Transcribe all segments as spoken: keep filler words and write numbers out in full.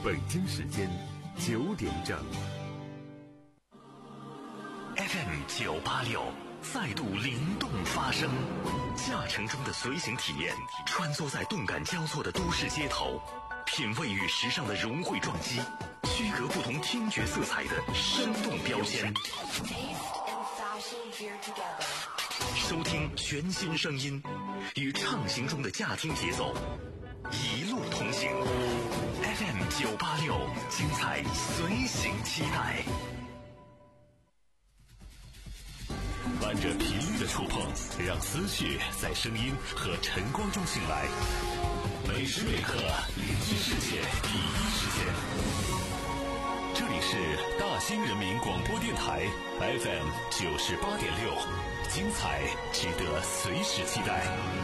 北京时间九点整。 F M 九八六再度灵动发声，驾乘中的随行体验，穿梭在动感交错的都市街头，品味与时尚的融汇撞击，区隔不同听觉色彩的生动标签。收听全新声音，与畅行中的驾听节奏，一路同行。F M 九八六，精彩随行期待。伴着频率的触碰，让思绪在声音和晨光中醒来。每时每刻，聆听世界第一时间。这里是大兴人民广播电台 F M 九十八点六，精彩值得随时期待。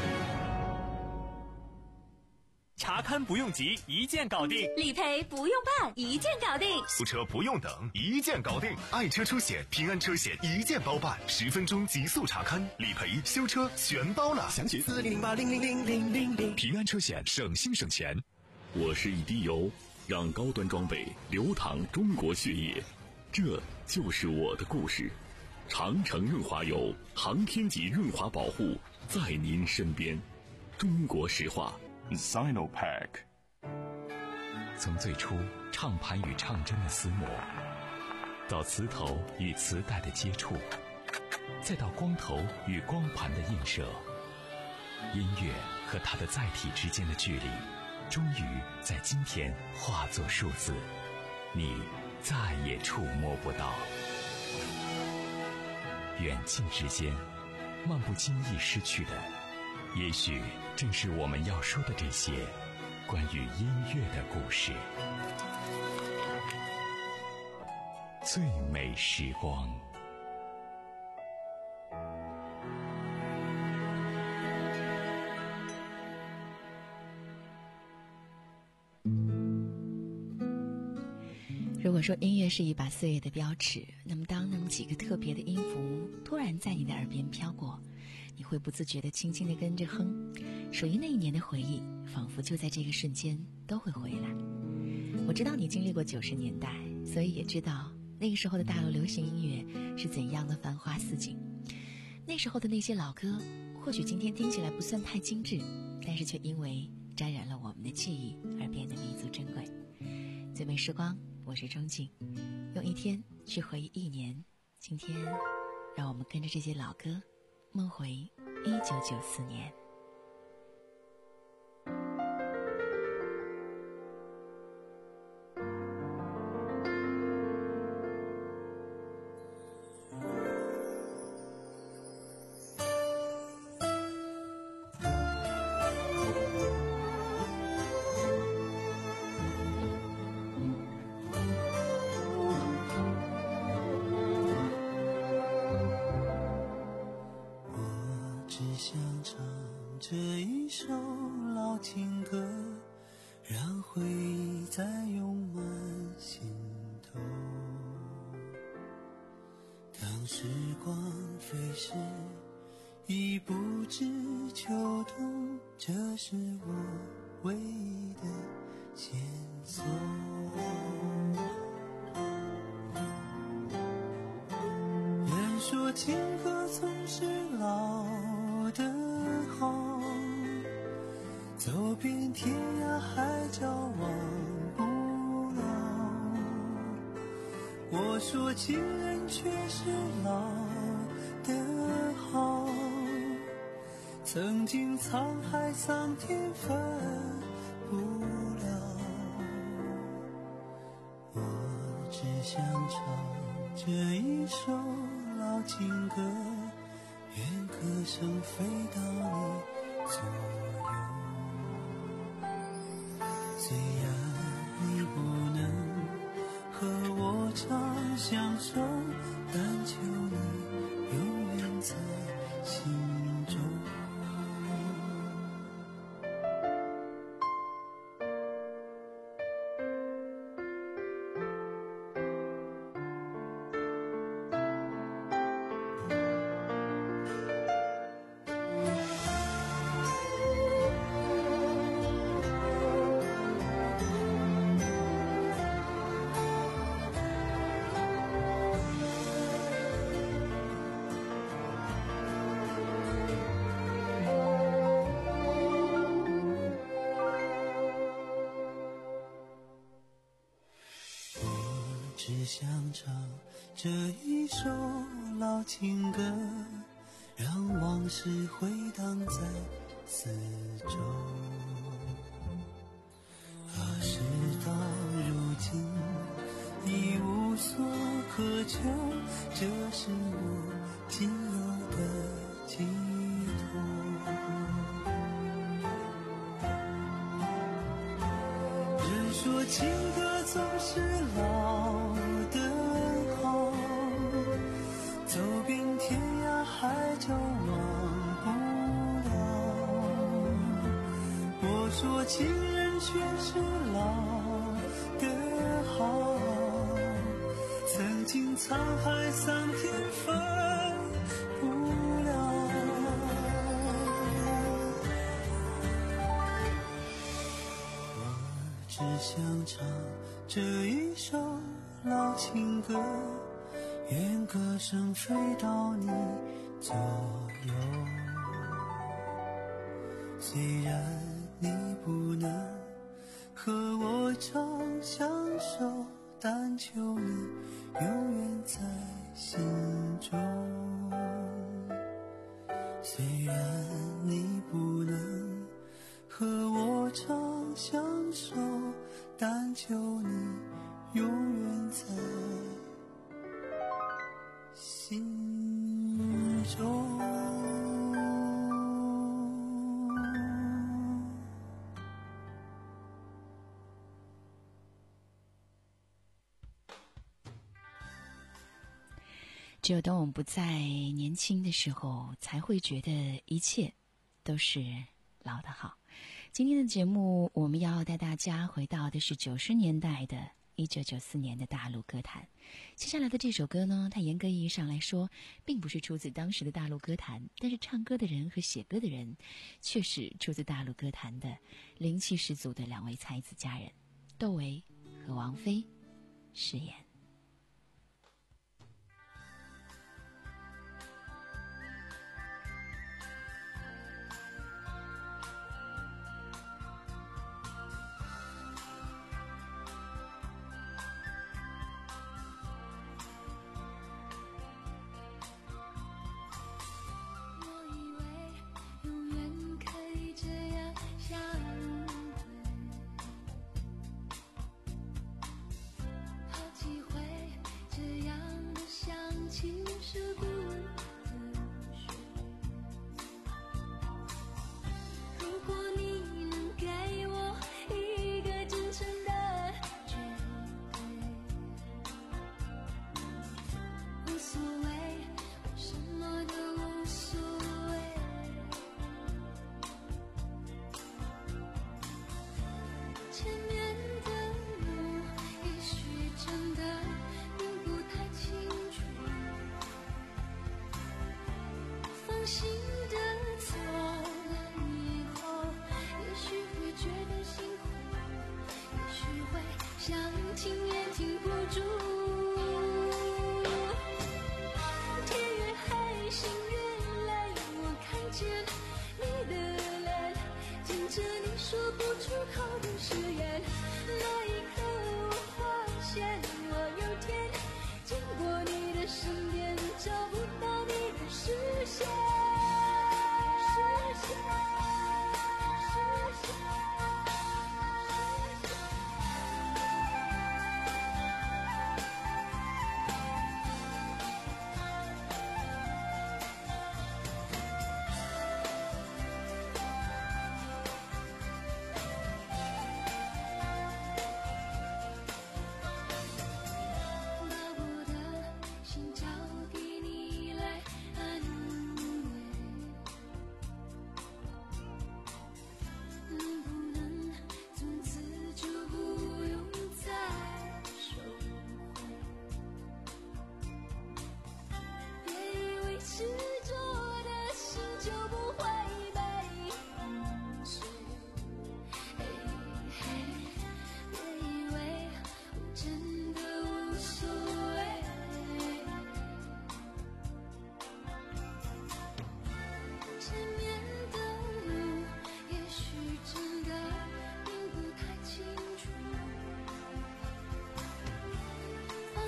查看不用急，一键搞定； 理赔不用办，一键搞定； 修车不用等，一键搞定。爱车出险，平安车险一键包办，十分钟极速查看，理赔、修车全包了。 详情四零零八零零零零零零。 平安车险，省心省钱。 我是一滴油，让高端装备流淌中国血液，这就是我的故事。长城润滑油，航天级润滑保护，在您身边。中国石化。 Sinopack。 从最初唱盘与唱针的厮磨，到磁头与磁带的接触，再到光头与光盘的映射，音乐和它的载体之间的距离终于在今天化作数字，你再也触摸不到。远近之间，漫不经意失去的，也许正是我们要说的这些关于音乐的故事。最美时光。 如果说音乐是一把岁月的标尺，那么当那么几个特别的音符突然在你的耳边飘过，你会不自觉地轻轻地跟着哼，属于那一年的回忆仿佛就在这个瞬间都会回来。我知道你经历过九十年代，所以也知道那个时候的大陆流行音乐是怎样的繁花似锦。那时候的那些老歌或许今天听起来不算太精致，但是却因为沾染了我们的记忆而变得弥足珍贵。最美时光，我是钟静，用一天去回忆一年。今天让我们跟着这些老歌梦回一九九四年。 曾经沧海桑田分不了，我只想唱这一首老情歌，愿歌声飞到你左右。虽然你不能和我长相守，但求你永远在心中。 只想唱这一首老情歌，让往事回荡在四周。可是到如今已无所可求，这是我仅有的寄托。人说情歌总是老的好，走遍天涯海角忘不了。我说情人却是老的好，曾经沧海桑田分不了。我只想唱这一首老情歌，愿歌声飞到你左右。虽然你不能和我长相守，但求你永远在心中。虽然你不能和我长相守，但求你永远在心中。 只有当我们不再年轻的时候，才会觉得一切都是老的好。今天的节目，我们要带大家回到的是九十年代的一九九四年的大陆歌坛。接下来的这首歌呢，它严格意义上来说，并不是出自当时的大陆歌坛，但是唱歌的人和写歌的人，却是出自大陆歌坛的灵气十足的两位才子佳人，窦唯和王菲。誓言。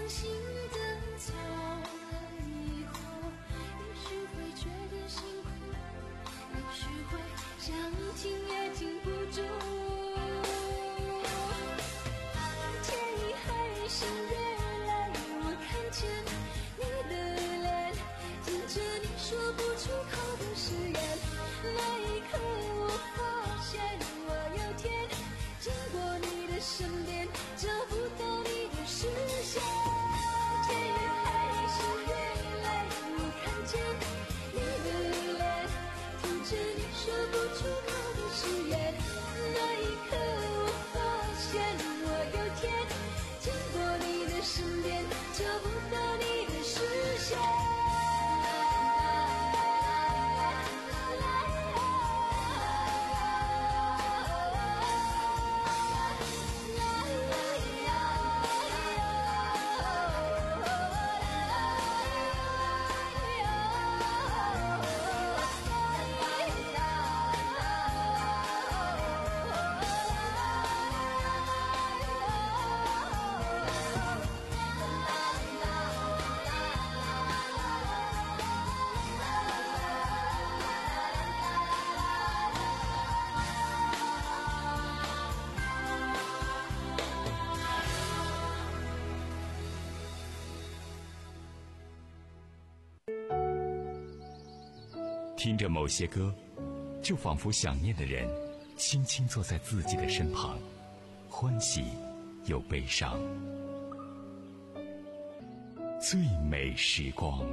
相信的走了以后，也许会觉得辛苦，也许会想停也停不住。天已黑，星越来，我看见你的脸，听着你说不出口的誓言。那一刻我发现我有天经过你的身边，找不到你的视线。天越黑，星越来，我看见你的脸，听着你说不出口的誓言。那一刻我发现我有天经过你的身边，找不到你的视线。 听着某些歌，就仿佛想念的人轻轻坐在自己的身旁，欢喜又悲伤。最美时光。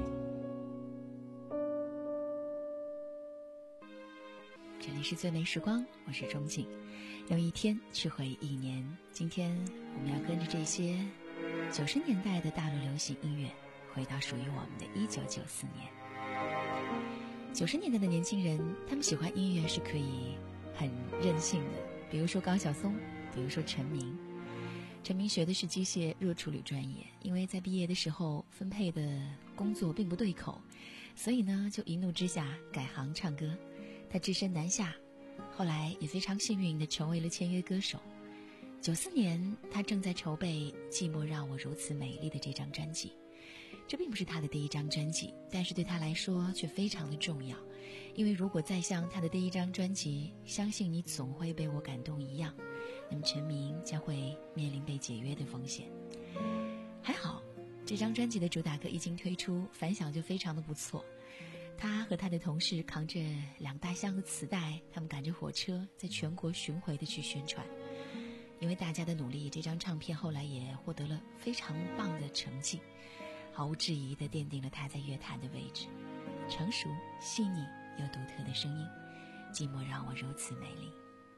这里是最美时光，我是钟静，用一天去回忆一年。今天我们要跟着这些九十年代的大陆流行音乐，回到属于我们的一九九四年。九十年代的年轻人，他们喜欢音乐是可以很任性的，比如说高晓松，比如说陈明。陈明学的是机械热处理专业，因为在毕业的时候分配的工作并不对口，所以呢就一怒之下改行唱歌。他只身南下，后来也非常幸运地成为了签约歌手。九四年，他正在筹备《寂寞让我如此美丽》的这张专辑。这并不是他的第一张专辑，但是对他来说却非常的重要，因为如果再像他的第一张专辑《相信你总会被我感动》一样，那么陈明将会面临被解约的风险。还好，这张专辑的主打歌一经推出，反响就非常的不错。他和他的同事扛着两大箱的磁带，他们赶着火车在全国巡回的去宣传。因为大家的努力，这张唱片后来也获得了非常棒的成绩，毫无质疑地奠定了他在乐坛的位置。成熟、细腻又独特的声音，寂寞让我如此美丽。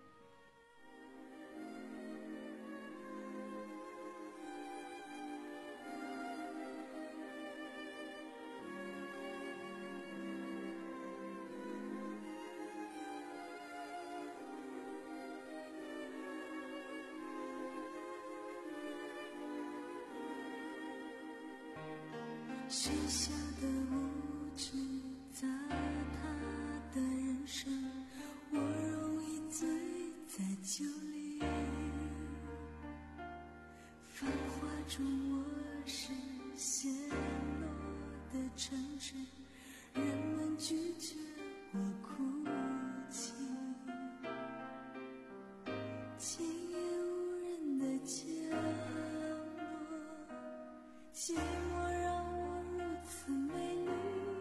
许下的无知砸他的人生，我容易醉在酒里。繁华中我是陷落的城市，人们拒绝我哭泣。今夜无人的角落，寂寞让我如此美丽。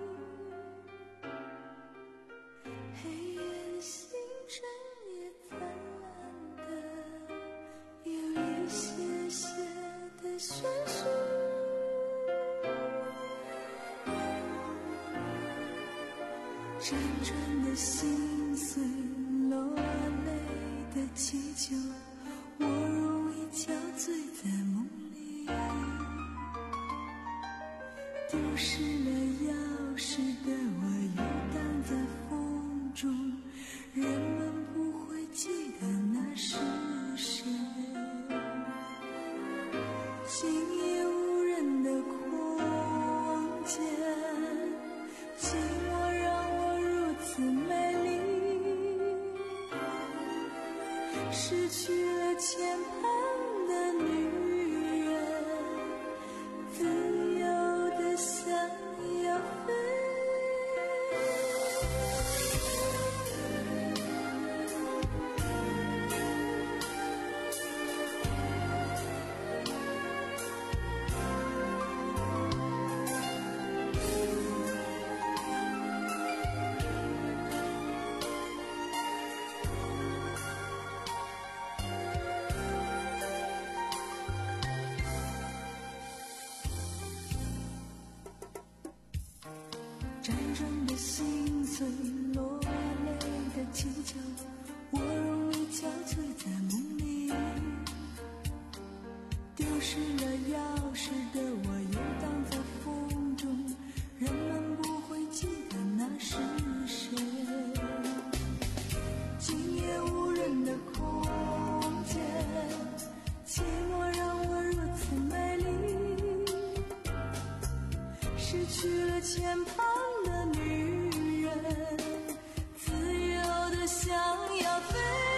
黑夜的星辰也灿烂的有一些些的悬殊。辗转的心碎，落泪的祈求，我容易憔醉在梦里。丢失了钥匙的我游荡在风中，人们不会记得那是谁。今夜无人的空间，寂寞让我如此美丽。失去了牵绊的女人， 辗转的心碎，落泪的乞求，我容易憔悴在梦里。丢失了钥匙的我游荡在风中，人们不会记得那是谁。今夜无人的空间，寂寞让我如此美丽。失去了肩膀的女人，自由的想要飞。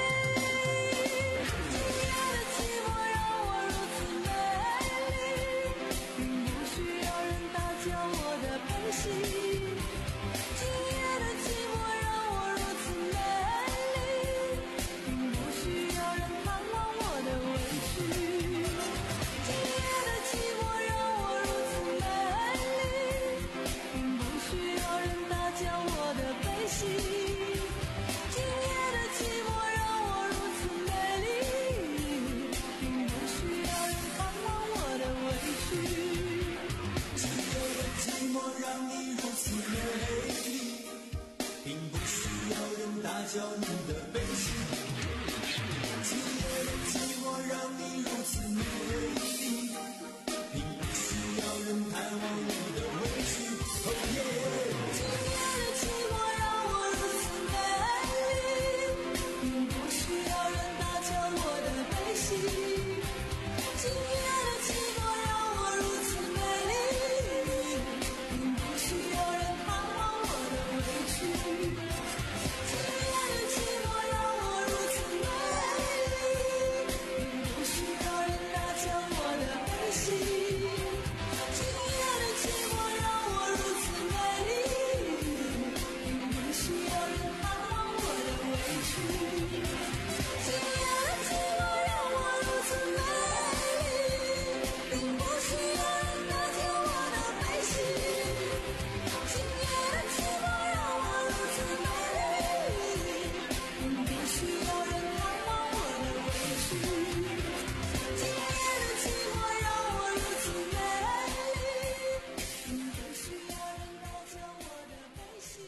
今夜的寂寞让我如此美丽，并不需要人打搅我的悲喜。今夜的寂寞让我如此美丽，并不需要人探望我的委屈。今夜的寂寞让我如此美丽，并不需要人打搅我的悲喜。今夜的寂寞让我如此美丽，并不需要人探望我的委屈。 今夜的寂寞让你如此美丽，并不需要人打搅你的悲喜。今夜的寂寞让你如此美丽，并不需要人探望你的委屈。哦耶！ 今夜的寂寞让我如此美丽，并不需要人打搅我的悲喜。今夜的寂寞让我如此美丽，并不需要人探望我的委屈。今夜的寂寞让我如此美丽，并不需要人打搅我的悲喜。今夜的寂寞让我如此美丽，并不需要人探望我的委屈。今夜的寂寞让我如此美丽，并不需要人打搅我的悲喜。今夜的寂寞让我如此美丽，并不需要人探望我的委屈。今夜的寂寞让我如此美丽，并不需要人打搅我的悲喜。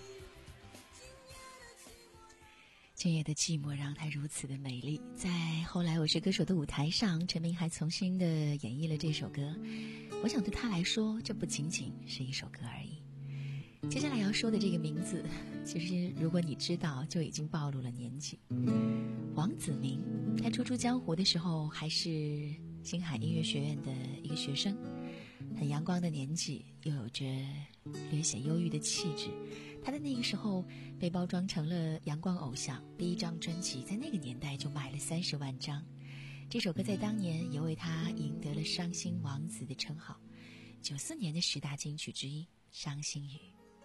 今夜的寂寞让它如此的美丽。在后来我是歌手的舞台上，陈明还重新的演绎了这首歌。我想对他来说，这不仅仅是一首歌而已。接下来要说的这个名字，其实如果你知道，就已经暴露了年纪。王子明，他初出江湖的时候还是星海音乐学院的一个学生，很阳光的年纪，又有着略显忧郁的气质。他在那个时候被包装成了阳光偶像，第一张专辑在那个年代就卖了三十万张。这首歌在当年也为他赢得了伤心王子的称号，九四年的十大金曲之一《伤心雨》。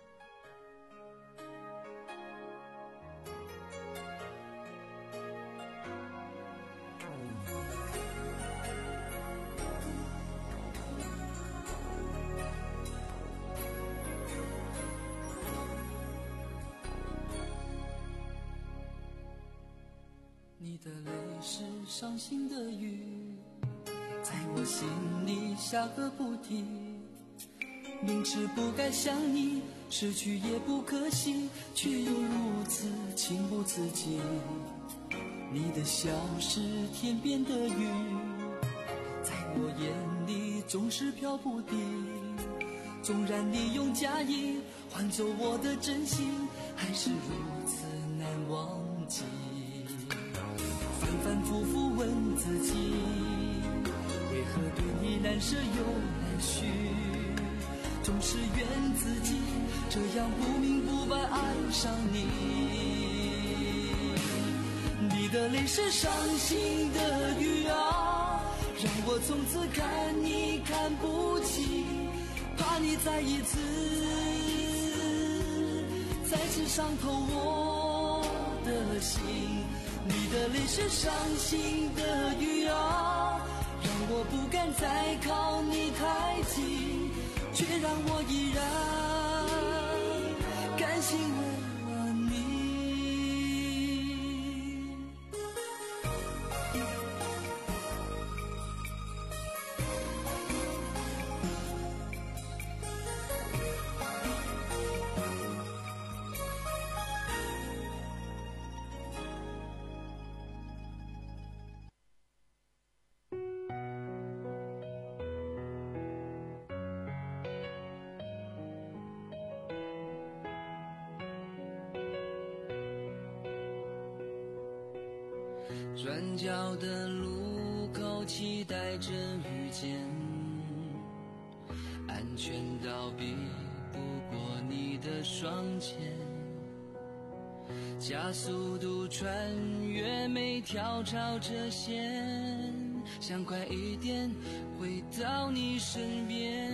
你的泪是伤心的雨，在我心里下个不停。明知不该想你，失去也不可惜，却又如此情不自禁。你的笑是天边的云，在我眼里总是飘不定。纵然你用假意换走我的真心，还是如此难忘记。反反复复问自己，为何对你难舍又难续？总是怨自己这样不明不白爱上你。你的泪是伤心的雨啊，让我从此看你看不清，怕你再一次再次伤透我的心。你的泪是伤心的雨啊，让我不敢再靠你太近，却让我依然甘心为了你。 转角的路口，期待着遇见，安全到比不过你的双肩，加速度穿越每条潮折线，想快一点回到你身边。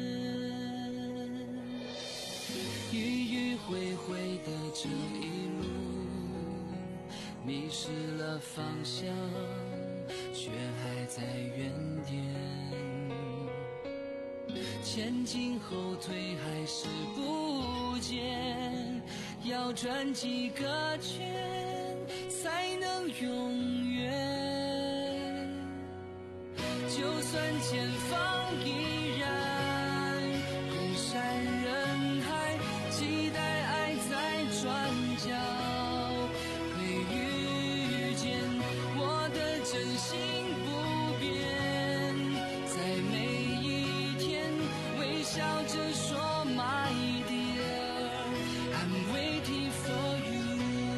迂迂回回的这一路，迷失了方向，却还在原点，前进后退还是不见，要转几个圈才能永远。就算前方依然人山人海，期待爱在转角会遇见，我的真心不变，在每一天微笑着说 My dear I'm waiting for you。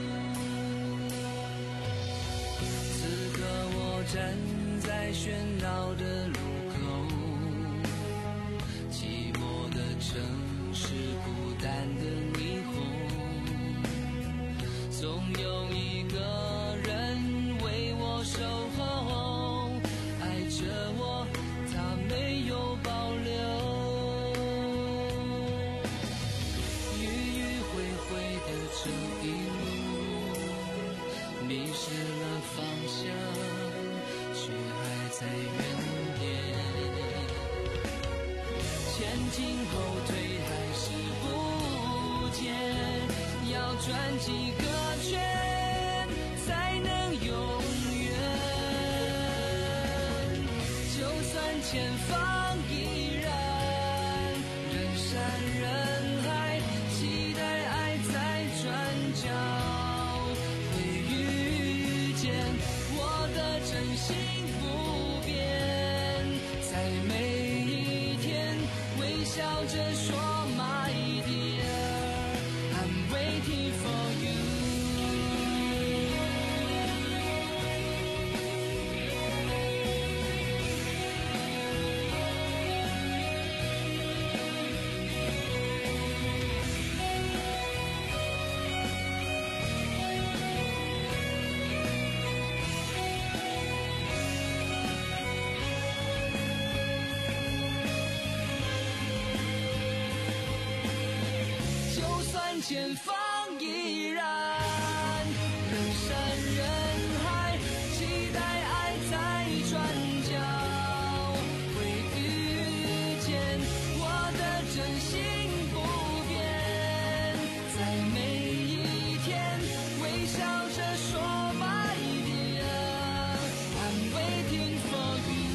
此刻我站在喧闹的路口，寂寞的城市，孤单的霓虹，总有一个人为我守候，爱着我，他没有保留。迂迂回回的这一路，迷失了方向，却还在原点，前进后退还是不见，要转几个圈才能永远。就算前方依然人山人海，期待爱在转角会遇见，我的真心不变，在每一天微笑着说 My dear I'm waiting for you。 就算前方依然人山人海，期待爱在转角会遇见，我的真心不变，在每一天微笑着说 My dear I'm waiting for you。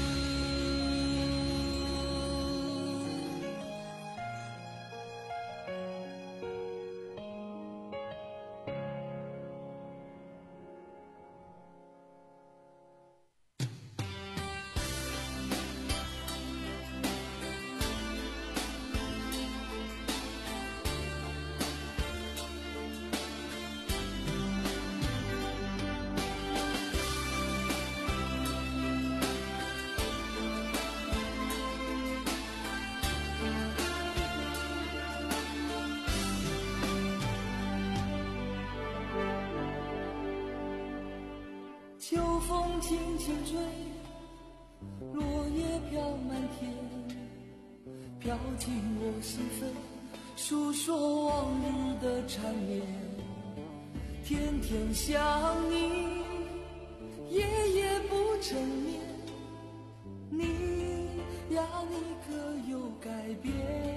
秋风轻轻吹，落叶飘满天，飘进我心扉，诉说往日的缠绵。天天想你，夜夜不成眠，你呀你可有改变？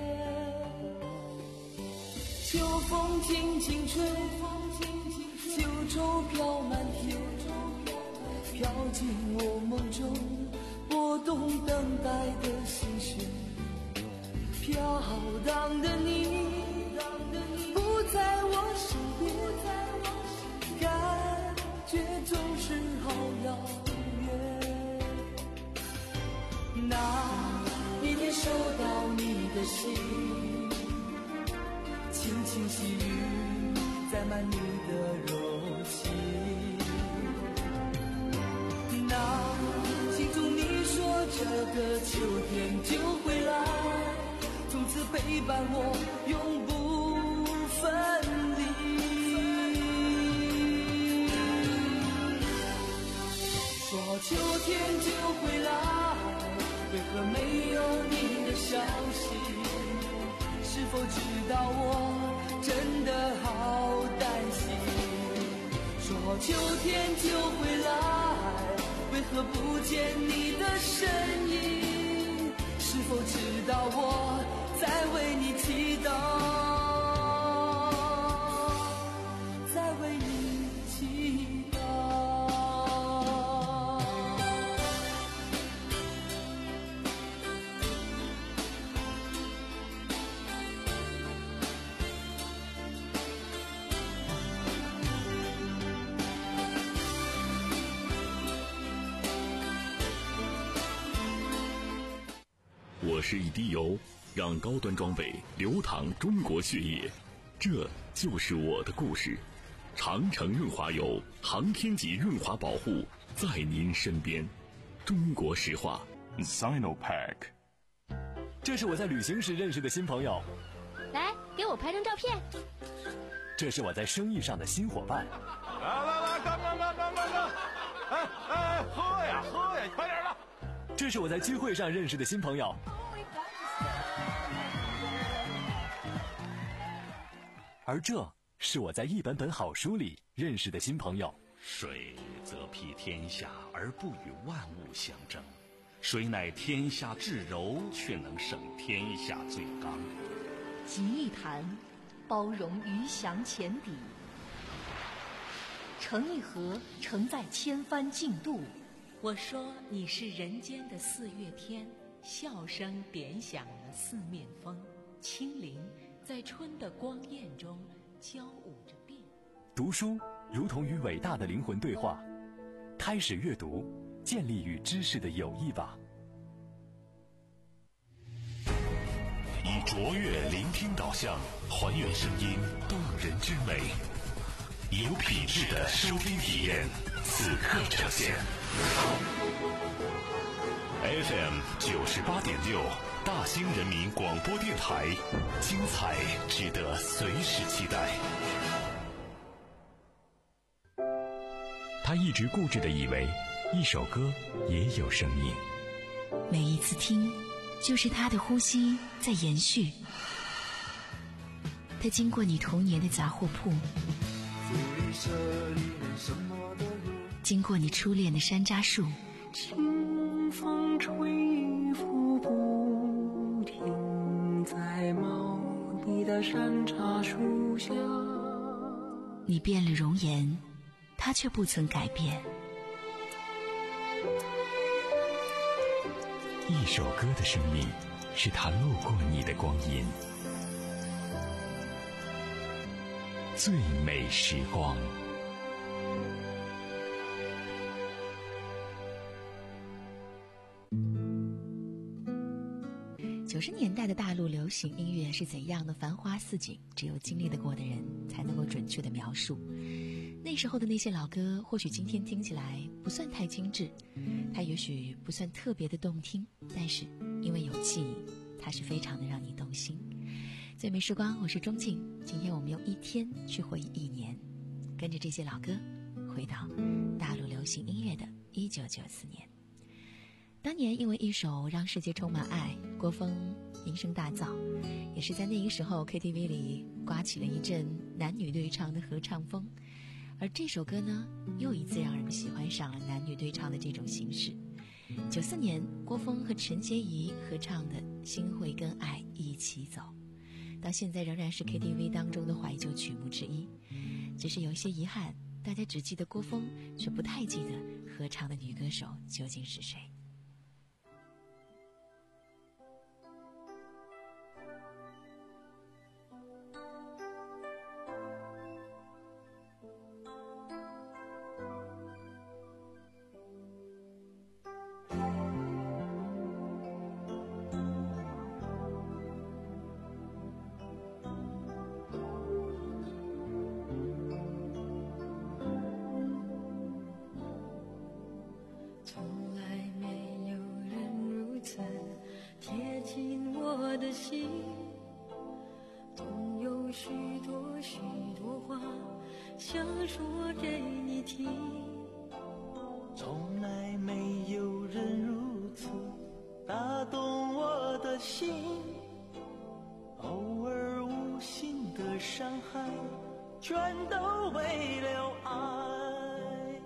秋风轻轻吹，秋愁飘满天，飘进我梦中，拨动等待的心弦。飘荡的你不在我身边，感觉总是好遥远。那一天收到你的信，轻轻细雨载满你的柔情。 这个秋天就会来，从此陪伴我永不分离。说秋天就会来，为何没有你的消息？是否知道我真的好担心？说秋天就会来，为何不见你的身影？是否知道我在为你祈祷，在为你祈祷。 我是一滴油，让高端装备流淌中国血液，这就是我的故事。长城润滑油，航天级润滑保护，在您身边。中国石化 Sinopack。这是我在旅行时认识的新朋友， 来给我拍张照片。 这是我在生意上的新伙伴。 来来来，干干干干干干！哎哎，喝呀喝呀，快点了！ 这是我在聚会上认识的新朋友，而这是我在一本本好书里认识的新朋友。 水则披天下而不与万物相争，水乃天下至柔，却能胜天下最刚。 集一坛，包容鱼翔浅底；盛一盒，盛在千帆竞渡。 我说你是人间的四月天，笑声点响了四面风，清灵在春的光艳中交舞着变。 读书如同与伟大的灵魂对话，开始阅读，建立与知识的友谊吧。 以卓越聆听导向，还原声音动人之美，有品质的收听体验，此刻呈现。F M 九十八点六，大兴人民广播电台，精彩值得随时期待。 他一直固执地以为，一首歌也有生命。 每一次听，就是他的呼吸在延续。他经过你童年的杂货铺，经过你初恋的山楂树， 清风吹拂不停，在茂密的山楂树下。 你变了容颜，他却不曾改变。 一首歌的生命，是他路过你的光阴。最美时光。 九十年代的大陆流行音乐是怎样的繁花似锦，只有经历得过的人才能够准确的描述。那时候的那些老歌，或许今天听起来不算太精致，它也许不算特别的动听，但是因为有记忆，它是非常的让你动心。最美时光，我是钟静，今天我们用一天去回忆一年，跟着这些老歌回到大陆流行音乐的一九九四年。当年因为一首《让世界充满爱》，郭峰名声大噪，也是在那个时候 K T V 里刮起了一阵男女对唱的合唱风。而这首歌呢，又一次让人喜欢上了男女对唱的这种形式。九四年，郭峰和陈洁仪合唱的《心会跟爱一起走》，到现在仍然是 K T V 当中的怀旧曲目之一。只是有一些遗憾，大家只记得郭峰，却不太记得合唱的女歌手究竟是谁。 从来没有人心，总有许多许多话想说给你听。 从来没有人如此打动我的心，偶尔无心的伤害，全都为了爱。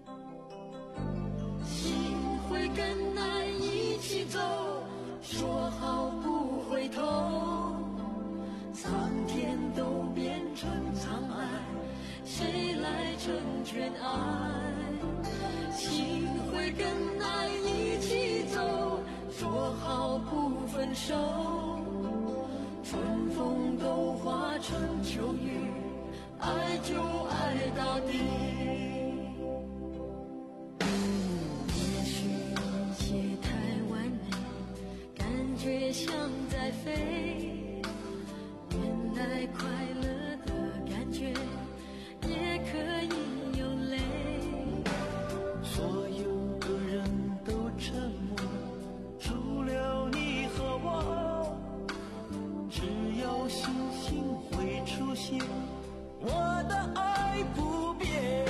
心会跟爱一起走，说好不回头，苍天都变成沧海，谁来成全爱？心会跟爱一起走，说好不分手，春风都化成秋雨，爱就爱到底。也许一切太完美，感觉像在飞，原来快乐的感觉也可以有泪。 所有的人都沉默，除了你和我，只要星星会出现，我的爱不变。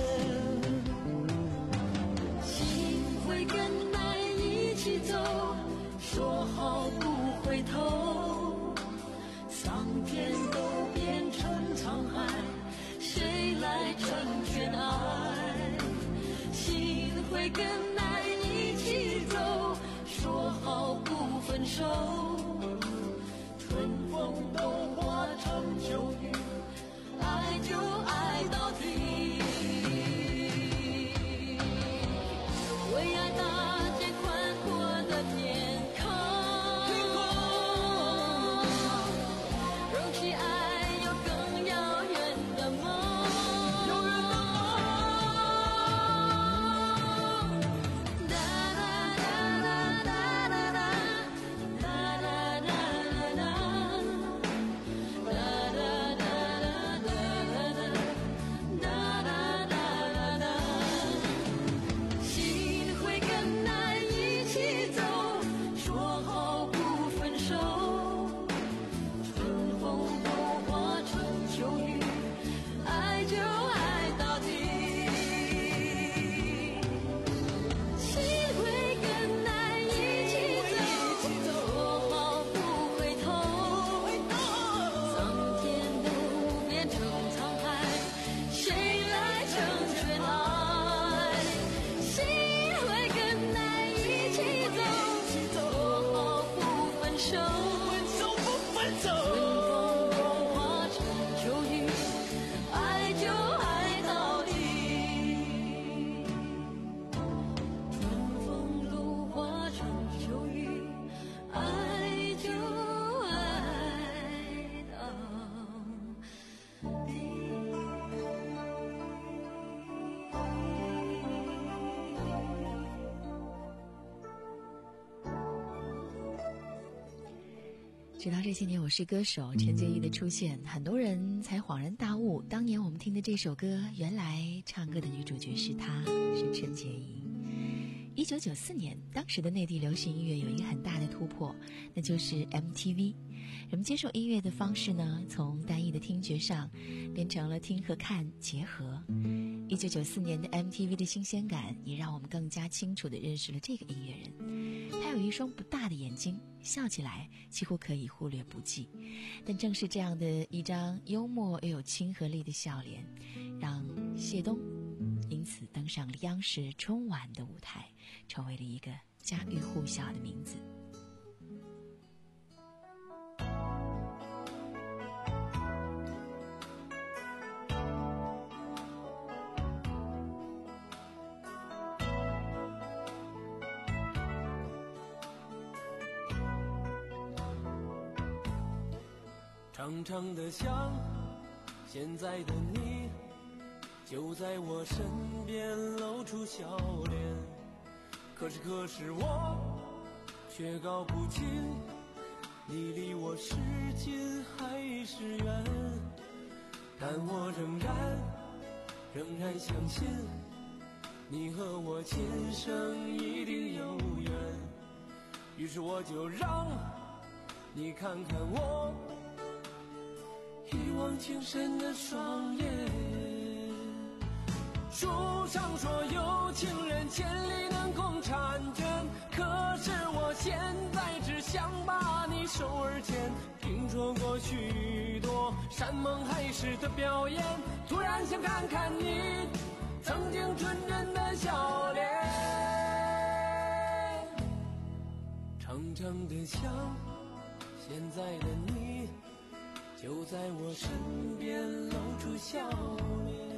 心会跟爱一起走，说好不回头，桑田都变成沧海，谁来成全爱？心会跟爱一起走，说好不分手，春风都化成秋雨，爱就爱到底。为爱搭建宽阔的天空，容起爱有更遥远的梦。 直到这些年，我是歌手陈洁仪的出现，很多人才恍然大悟，当年我们听的这首歌，原来唱歌的女主角是她，是陈洁仪。一九九四年，当时的内地流行音乐有一个很大的突破，那就是 M T V。人们接受音乐的方式呢，从单一的听觉上变成了听和看结合。一九九四年的 M T V 的新鲜感，也让我们更加清楚地认识了这个音乐人。他有一双不大的眼睛，笑起来几乎可以忽略不计。但正是这样的一张幽默又有亲和力的笑脸，让谢东因此登上了央视春晚的舞台，成为了一个家喻户晓的名字。 长长的想，现在的你就在我身边露出笑脸，可是可是我却搞不清，你离我是近还是远，但我仍然仍然相信，你和我今生一定有缘，于是我就让你看看我一往情深的双眼。书上说有情人千里能共婵娟，可是我现在只想把你手儿牵。听说过许多山盟海誓的表演，突然想看看你曾经纯真的笑脸。长长的想，现在的你就在我身边露出笑脸。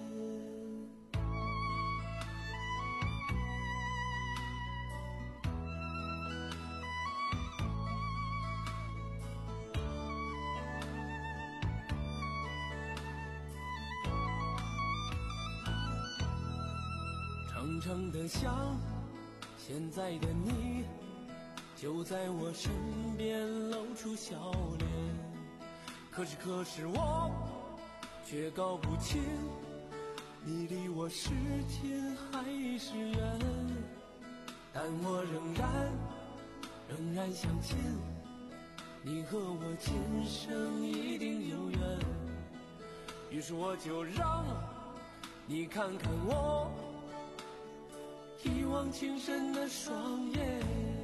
长长的想，现在的你就在我身边露出笑脸。可是可是我却搞不清，你离我是近还是远。但我仍然仍然相信，你和我今生一定有缘。于是我就让你看看我一往情深的双眼。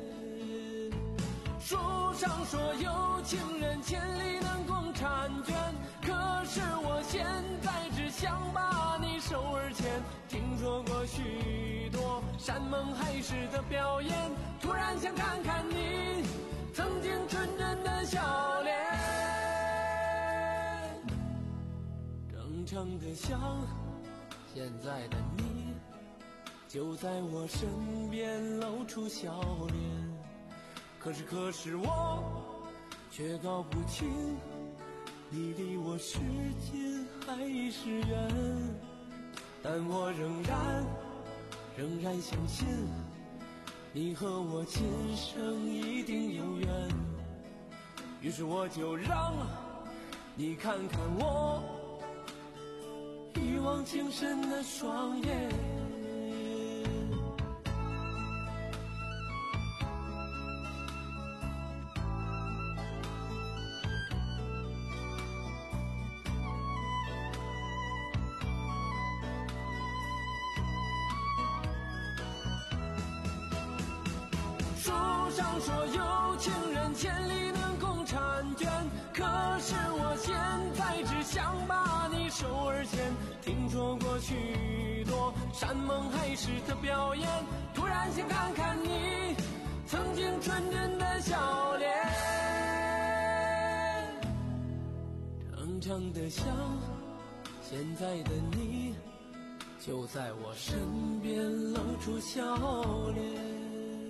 书上说有情人千里能共婵娟，可是我现在只想把你手儿牵。听说过许多山盟海誓的表演，突然想看看你曾经纯真的笑脸。长长的想，现在的你就在我身边露出笑脸。可是可是我却搞不清，你离我是近还是远。但我仍然仍然相信，你和我今生一定有缘。于是我就让你看看我一往情深的双眼。上说有情人千里能共婵娟，可是我现在只想把你手儿牵。听说过许多山盟海誓的表演，突然想看看你曾经纯真的笑脸。长长的想，现在的你就在我身边露出笑脸。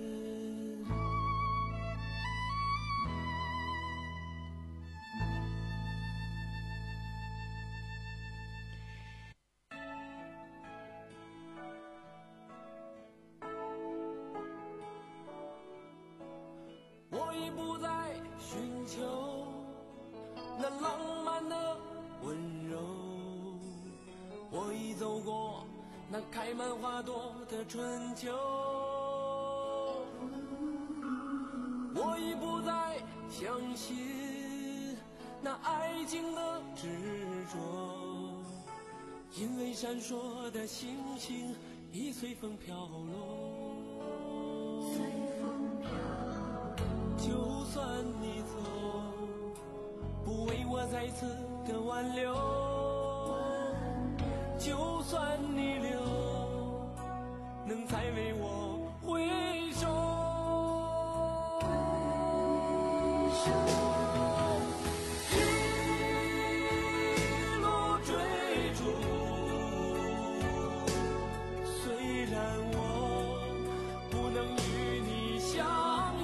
我已不再寻求那浪漫的温柔，我已走过那开满花朵的春秋。我已不再相信那爱情的执着，因为闪烁的星星已随风飘落。就算你走，不为我再次的挽留，就算你留，能再为我回首。一路追逐，虽然我不能与你相拥，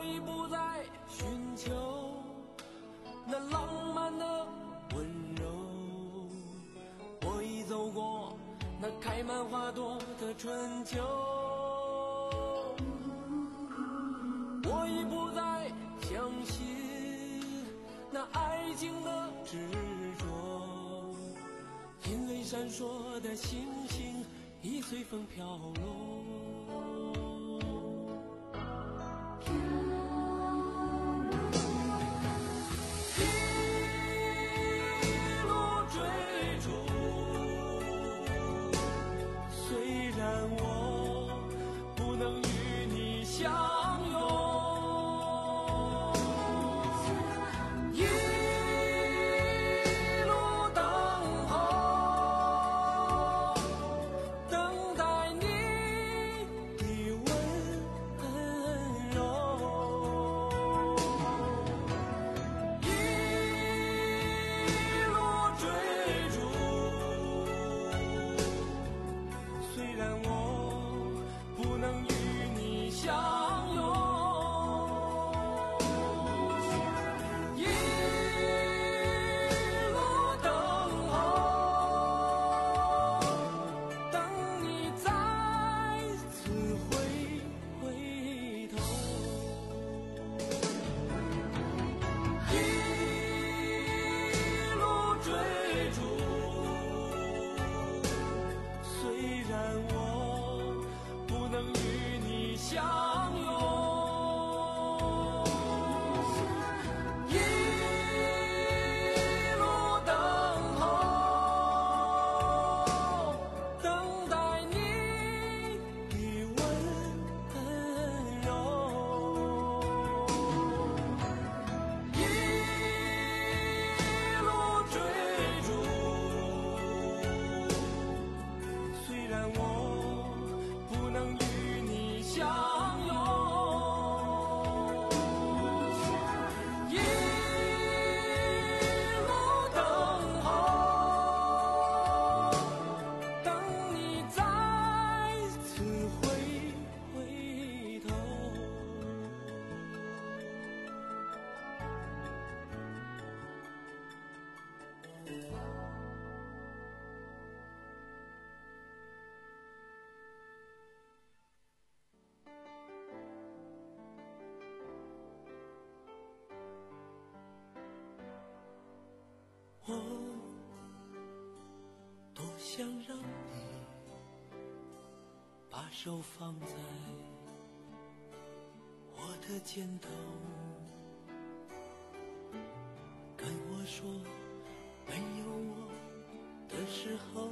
已不再寻求那浪漫的温柔，我已走过那开满花朵的春秋，我已不再相信那爱情的执着，因为闪烁的星星已随风飘落。我多想让你把手放在我的肩头，跟我说没有我的时候，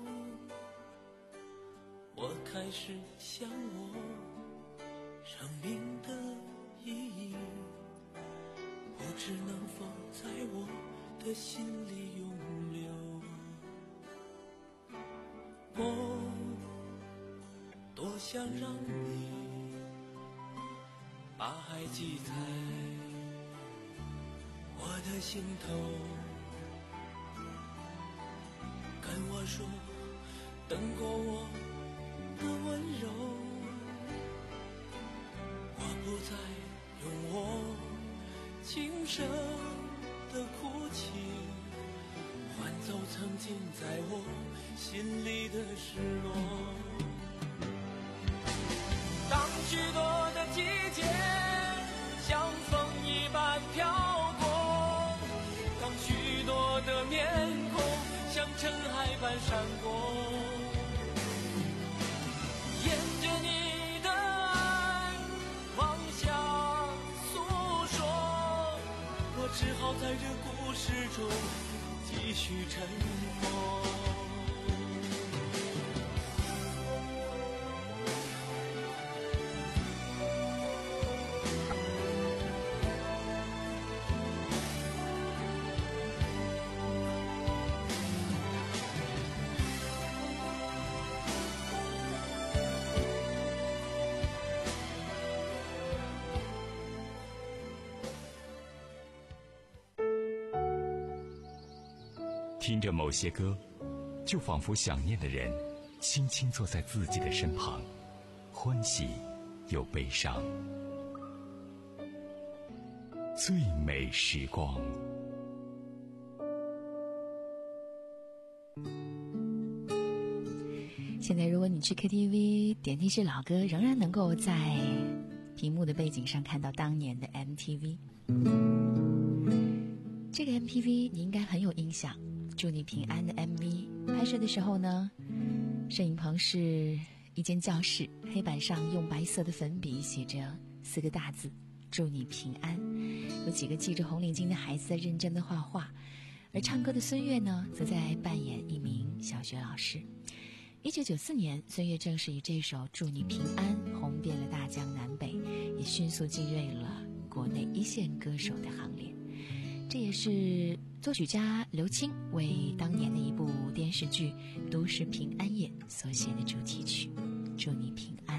我开始想我生命的意义，不知能否在我的心里永留。我多想让你把爱记在我的心头，跟我说等过我的温柔，我不再用我轻声的哭泣换走曾经在我心里的失落。当许多的季节像风一般飘过，当许多的面孔像尘埃般闪过，沿着你的爱往下诉说，我只好在这故事中继续沉默。 听着某些歌，就仿佛想念的人轻轻坐在自己的身旁，欢喜又悲伤。 最美时光。 现在如果你去 K T V 点那些老歌，仍然能够在屏幕的背景上看到当年的 M T V。 这个 M T V 你应该很有印象，祝你平安的 M V 拍摄的时候呢，摄影棚是一间教室，黑板上用白色的粉笔写着四个大字，祝你平安。有几个系着红领巾的孩子在认真的画画，而唱歌的孙悦呢，则在扮演一名小学老师。一九九四年，孙悦正是以这首《祝你平安》红遍了大江南北，也迅速进入了国内一线歌手的行列。这也是作曲家刘青为当年的一部电视剧《都市平安夜》所写的主题曲《祝你平安》。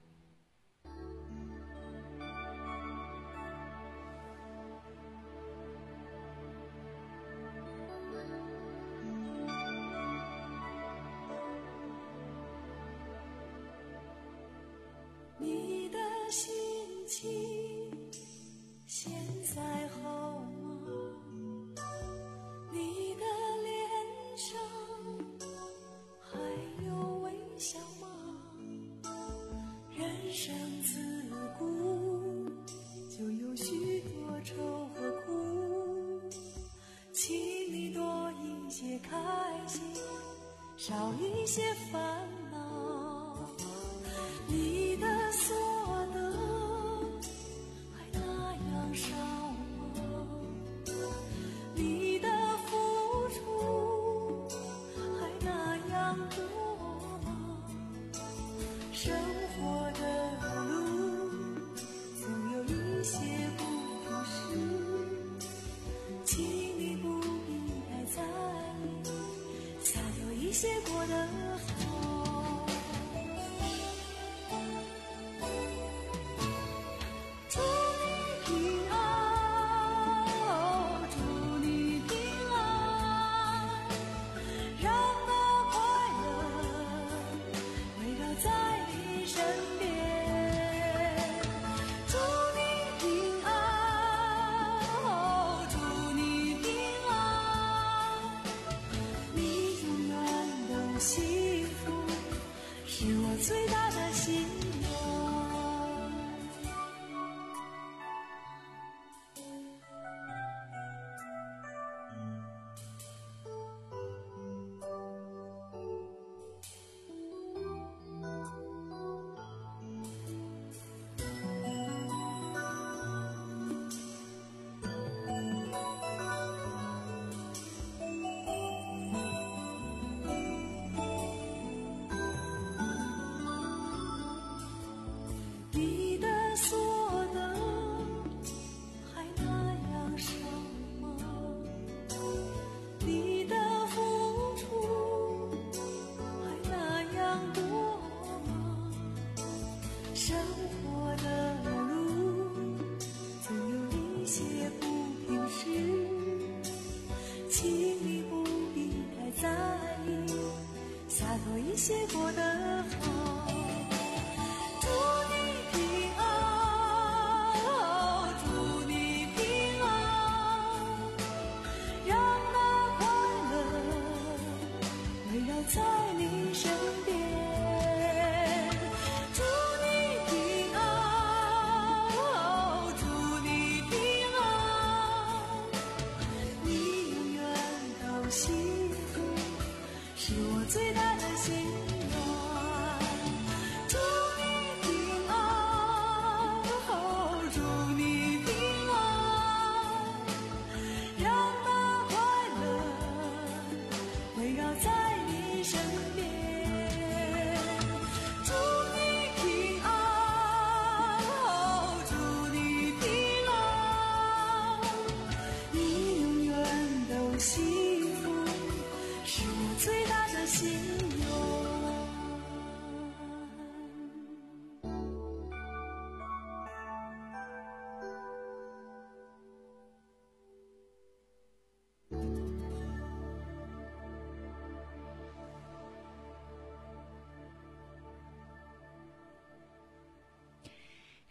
你的心情现在好吗？你的脸上还有微笑吗？人生自古就有许多愁和苦，请你多一些开心，少一些烦恼。你的所得还那样少吗？你的付出还那样多吗？生活的路总有一些不平事，请你不必太在意，才有一些过得好。最大的心愿，你的所得还那样少吗？你的付出还那样多吗？生活的路总有一些不平事，请你不必太在意，洒脱一些过得好。在你身边，祝你平安，哦，祝你平安，你永远都幸福，是我最大的心愿。祝你平安，哦，祝你平安，让那快乐围绕在身边，祝你平安，哦，祝你平安，你永远都幸福，是我最大的心愿。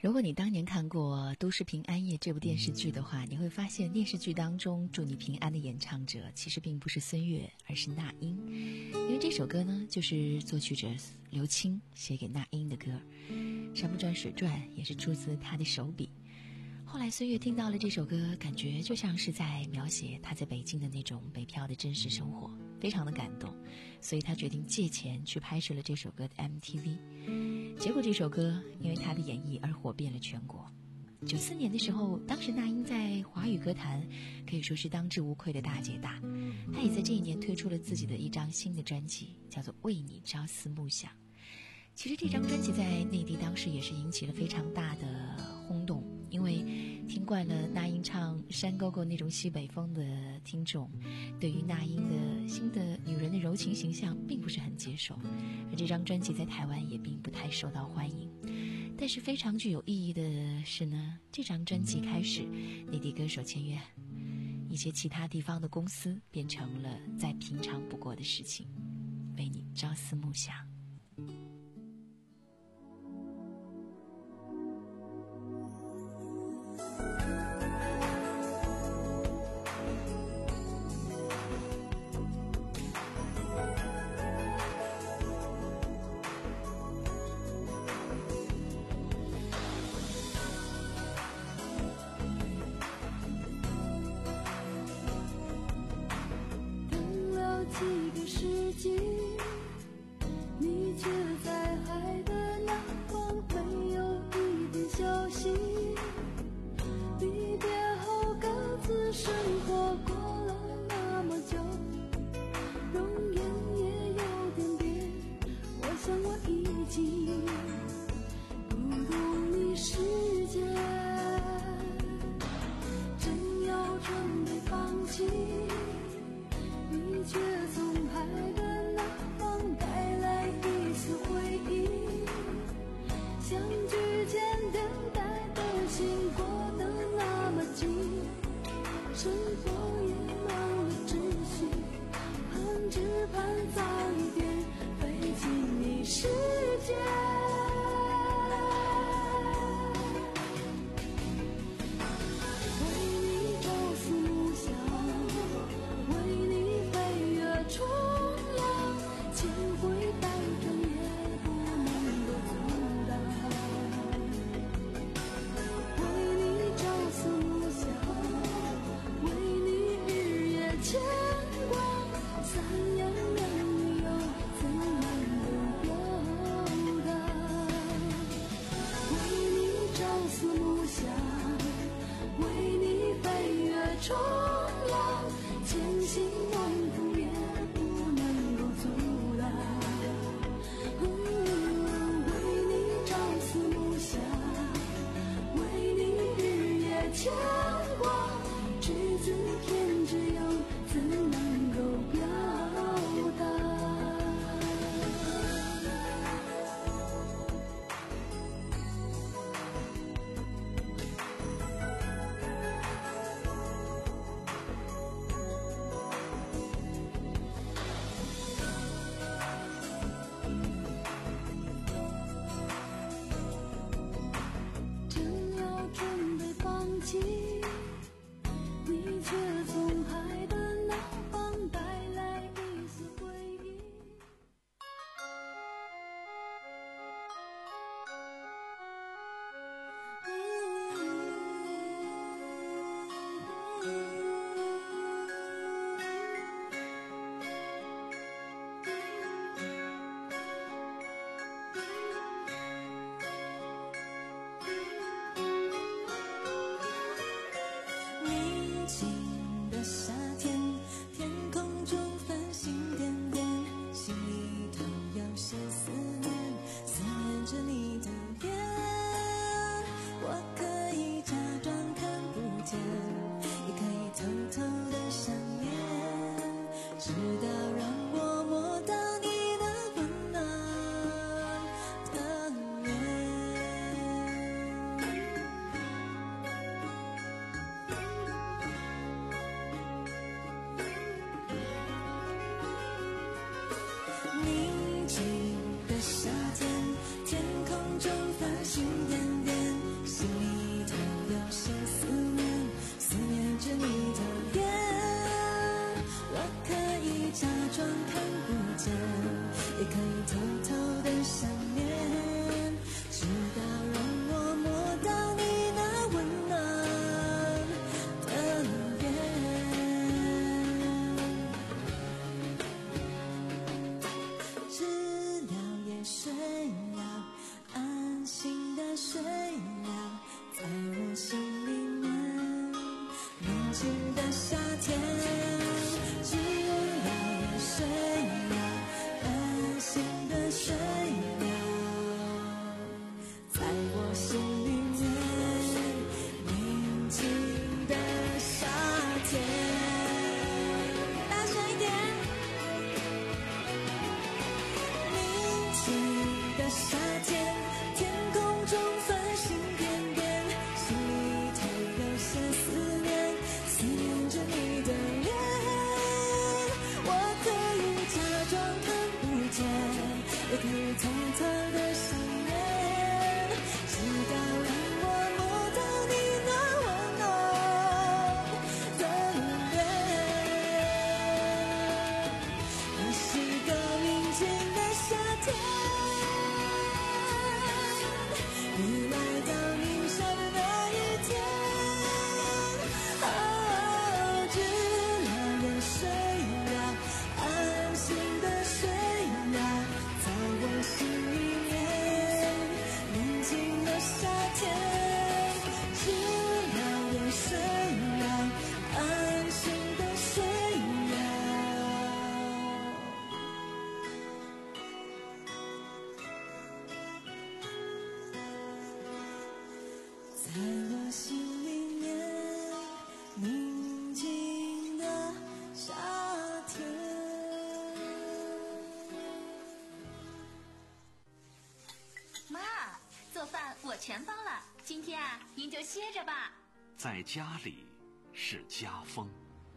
如果你当年看过《都市平安夜》这部电视剧的话，你会发现电视剧当中祝你平安的演唱者其实并不是孙悦，而是那英。因为这首歌呢，就是作曲者刘青写给那英的歌，山不转水转也是出自他的手笔。后来孙悦听到了这首歌，感觉就像是在描写他在北京的那种北漂的真实生活，非常的感动，所以他决定借钱去拍摄了这首歌的 M T V。 结果这首歌因为他的演绎而火遍了全国。九四年的时候，当时那英在华语歌坛可以说是当之无愧的大姐大，她也在这一年推出了自己的一张新的专辑，叫做《为你朝思暮想》。其实这张专辑在内地当时也是引起了非常大的轰动，因为听惯了那英唱山沟沟那种西北风的听众，对于那英的新的女人的柔情形象并不是很接受，而这张专辑在台湾也并不太受到欢迎。但是非常具有意义的是呢，这张专辑开始，内地歌手签约一些其他地方的公司，变成了再平常不过的事情。为你朝思暮想。 你却在海的那方，没有一点消息。离别后各自生活，过了那么久，容颜也有点变。我想我已经不懂你世界，正要准备放弃，你却从海的那方带来一丝回忆，相聚间等待的心过得那么急，生活也忘了秩序，盼只盼早一点飞进你世界。牵挂，三言两语也可以偷偷的想念，直到让我摸到你那温暖的脸。知了也睡了，安心的睡了，在我心里面，宁静的夏天。知了也睡了，安心的睡了，在我心里面，宁静的夏天。大声一点。宁静的夏天，天空中繁星点点，心里头留下思念，思念着你的脸。我可以假装看不见，也可以偷偷的想念，直到让我摸到你那温暖的脸。那是个宁静的夏天，你来到宁夏的那一天。啊，知了也睡了，安心的睡了，在我心里面，宁静的夏天。知了也睡了，安心的睡了，在我心里面，宁静的夏天。 妈，做饭我全包了，今天啊，您就歇着吧。 在家里是家风，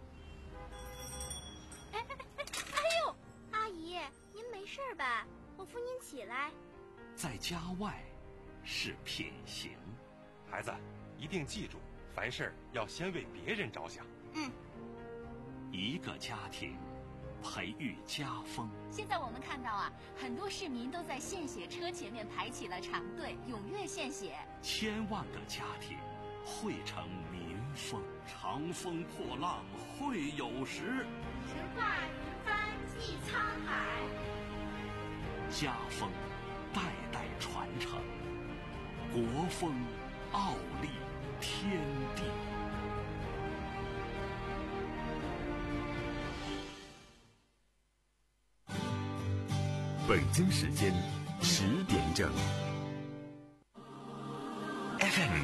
哎哎哎哎呦，阿姨，您没事吧？我扶您起来。 在家外是品行。 孩子，一定记住，凡事要先为别人着想。 嗯， 一个家庭培育家风。 现在我们看到啊，很多市民都在献血车前面排起了长队，踊跃献血。 千万个家庭汇成民风，长风破浪会有时， 直挂云帆济沧海。 家风代代传承，国风傲立天地。 北京时间十点整。F M